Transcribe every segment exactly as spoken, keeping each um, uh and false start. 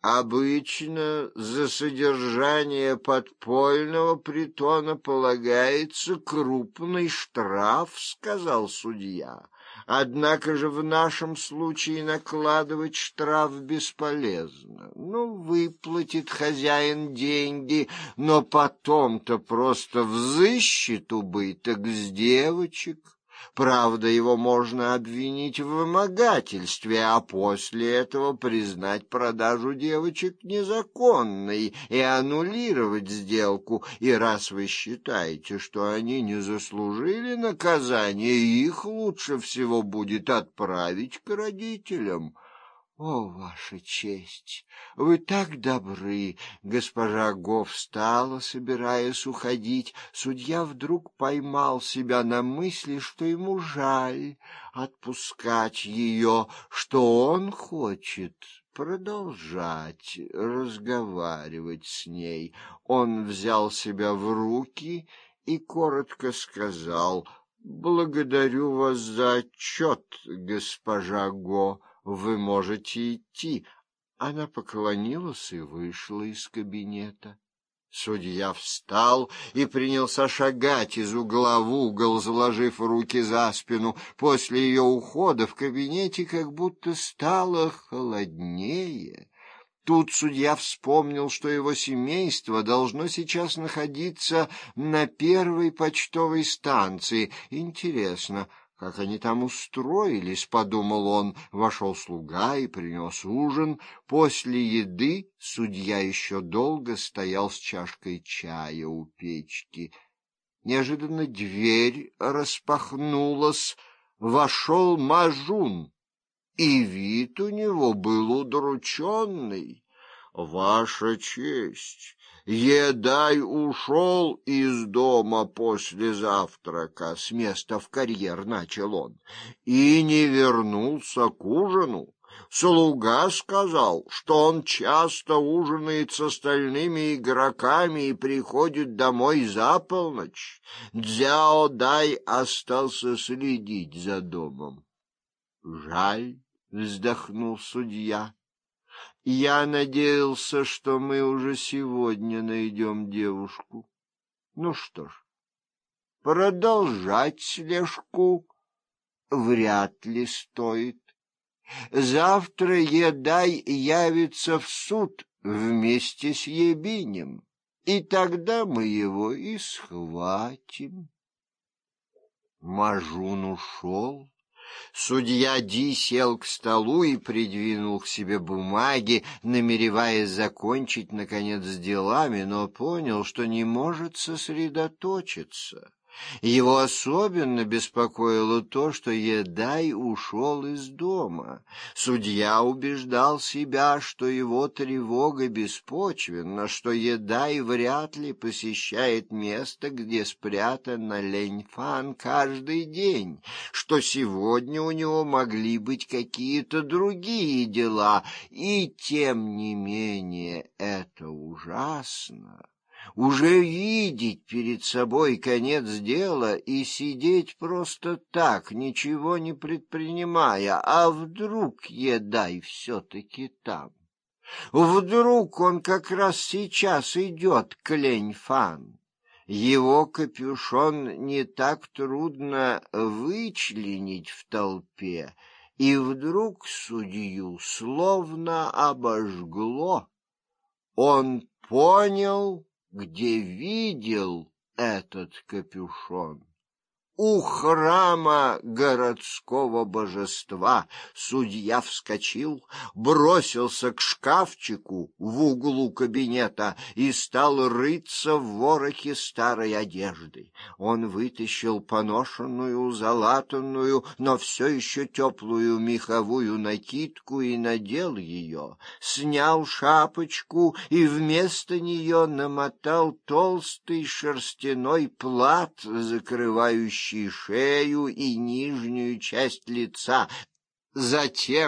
Обычно за содержание подпольного притона полагается крупный штраф, сказал судья. Однако же в нашем случае накладывать штраф бесполезно. Ну, выплатит хозяин деньги, но потом-то просто взыщет убыток с девочек. Правда, его можно обвинить в вымогательстве, а после этого признать продажу девочек незаконной и аннулировать сделку. И раз вы считаете, что они не заслужили наказания, их лучше всего будет отправить к родителям. О, ваша честь, вы так добры. Госпожа Го встала, собираясь уходить. Судья вдруг поймал себя на мысли, что ему жаль отпускать ее, что он хочет продолжать разговаривать с ней. Он взял себя в руки и коротко сказал: «Благодарю вас за отчет, госпожа Го. Вы можете идти». Она поклонилась и вышла из кабинета. Судья встал и принялся шагать из угла в угол, заложив руки за спину. После ее ухода в кабинете как будто стало холоднее. Тут судья вспомнил, что его семейство должно сейчас находиться на первой почтовой станции. Интересно, как они там устроились, подумал он. Вошел слуга и принес ужин. После еды судья еще долго стоял с чашкой чая у печки. Неожиданно дверь распахнулась. Вошел Мажун, и вид у него был удрученный. «Ваша честь, Едай ушел из дома после завтрака, с места в карьер начал он, и не вернулся к ужину. Слуга сказал, что он часто ужинает с остальными игроками и приходит домой за полночь. Цзяо Дай остался следить за домом». «Жаль», — вздохнул судья. «Я надеялся, что мы уже сегодня найдем девушку. Ну что ж, продолжать слежку вряд ли стоит. Завтра Едай явится в суд вместе с Ебинем, и тогда мы его и схватим». Мажун ушел. Судья Ди сел к столу и придвинул к себе бумаги, намереваясь закончить, наконец, с делами, но понял, что не может сосредоточиться. Его особенно беспокоило то, что Едай ушел из дома. Судья убеждал себя, что его тревога беспочвенна, что Едай вряд ли посещает место, где спрятана Лэньфан каждый день, что сегодня у него могли быть какие-то другие дела, и тем не менее это ужасно. Уже видеть перед собой конец дела и сидеть просто так, ничего не предпринимая, а вдруг Едай все-таки там? Вдруг он как раз сейчас идет к Лэньфан? Его капюшон не так трудно вычленить в толпе, и вдруг судью словно обожгло. Он понял, где видел этот капюшон. У храма городского божества. Судья вскочил, бросился к шкафчику в углу кабинета и стал рыться в ворохе старой одежды. Он вытащил поношенную, залатанную, но все еще теплую меховую накидку и надел ее, снял шапочку и вместо нее намотал толстый шерстяной плат, закрывающий шею и нижнюю часть лица. Затем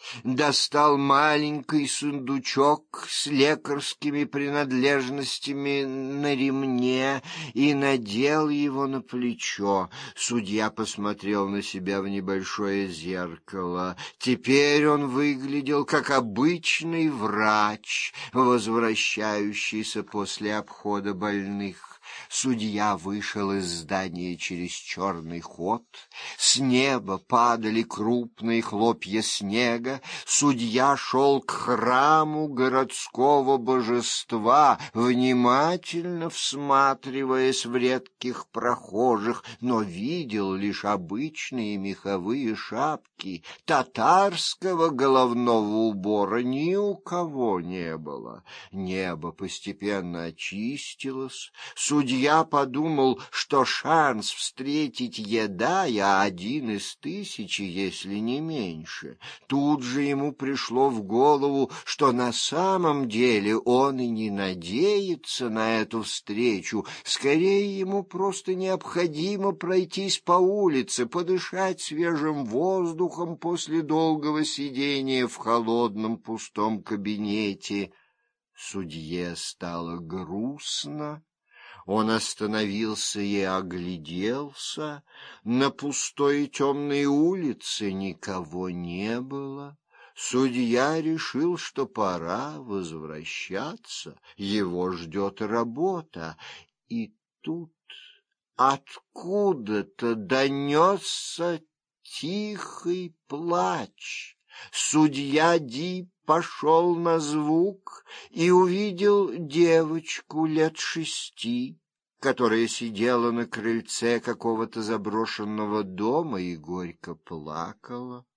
достал маленький сундучок с лекарскими принадлежностями на ремне и надел его на плечо. Судья посмотрел на себя в небольшое зеркало. Теперь он выглядел как обычный врач, возвращающийся после обхода больных. Судья вышел из здания через черный ход. С неба падали крупные хлопья снега. Судья шел к храму городского божества, внимательно всматриваясь в редких прохожих, но видел лишь обычные меховые шапки. Татарского головного убора ни у кого не было. Небо постепенно очистилось. Судья подумал, что шанс встретить Едая один из тысячи, если не меньше. Тут же ему пришло в голову, что на самом деле он и не надеется на эту встречу. Скорее, ему просто необходимо пройтись по улице, подышать свежим воздухом после долгого сидения в холодном пустом кабинете. Судье стало грустно. Он остановился и огляделся. На пустой и темной улице никого не было. Судья решил, что пора возвращаться. Его ждет работа. И тут откуда-то донесся тихий плач. Судья Ди пошел на звук и увидел девочку лет шести, которая сидела на крыльце какого-то заброшенного дома и горько плакала.